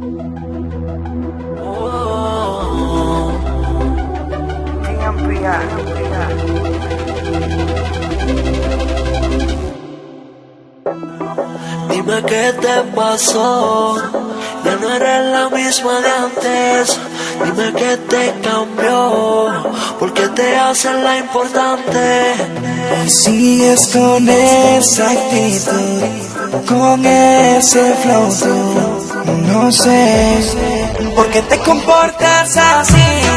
Dime qué te pasó, ya no eres la misma de antes. Dime qué te cambió, porque te haces la importante. Y sigues con esa actitud, con ese flow tú, no sé por qué te comportas así.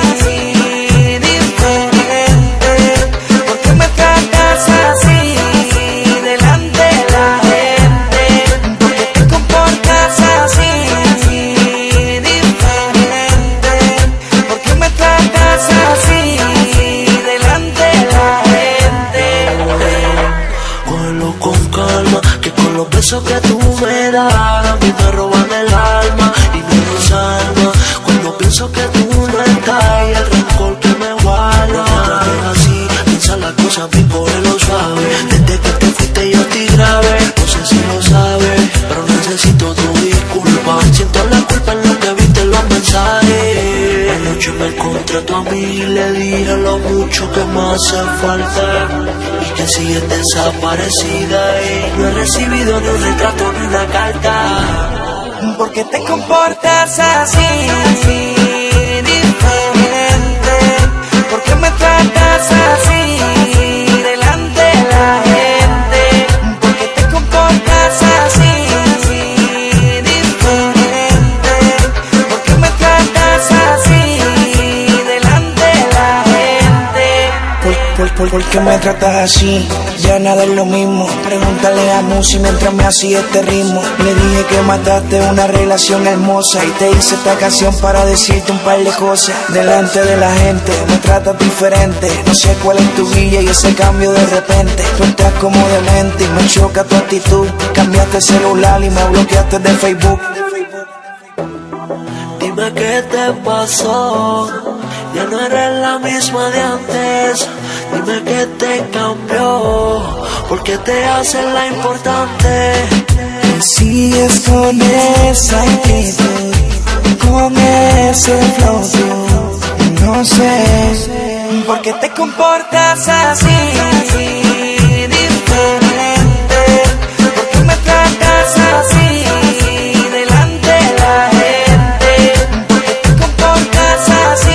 Eso que tú me das, a mí me roban el alma y me desalma. Cuando pienso que tú no estás y el rencor que me guarda. No te trates así, piensa las cosas bien, cógelo suave. Desde que te fuiste yo estoy grave, no sé si lo sabes, pero necesito tu disculpa. Siento la culpa en lo que viste en los mensajes. Anoche me encontré a tu amiga y le dije lo mucho que me hace falta, y que sigues desaparecida y no he recibido ni un retrato ni una carta. ¿Por qué te comportas así, diferente? ¿Por qué me tratas así delante de la gente? ¿Por qué te comportas así, diferente? ¿Por qué me tratas así delante de la gente? ¿Por qué me tratas así? Ya nada es lo mismo. Pregúntale a Musi mientras me hacía este ritmo. Le dije que mataste una relación hermosa y te hice esta canción para decirte un par de cosas. Delante de la gente me tratas diferente. No sé cuál es tu guía y ese cambio de repente. Tú entras como demente y me choca tu actitud. Cambiaste el celular y me bloqueaste de Facebook. Dime qué te pasó, ya no eres la misma de antes. Dime qué te cambió, porque te haces la importante. Y sigues con esa actitud, con ese flow tú, no sé por qué te comportas así, diferente. ¿Por qué me tratas así delante de la gente? ¿Por qué te comportas así,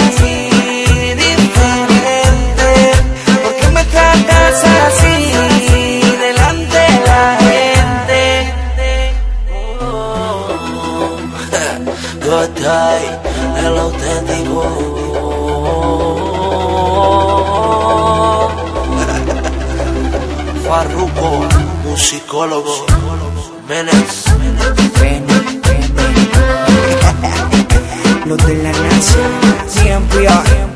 diferente? ¿Por qué me tratas así delante de la gente? Gotay, el auténtico. Farruko, musicólogo. Menes. Los de la nación siempre hay.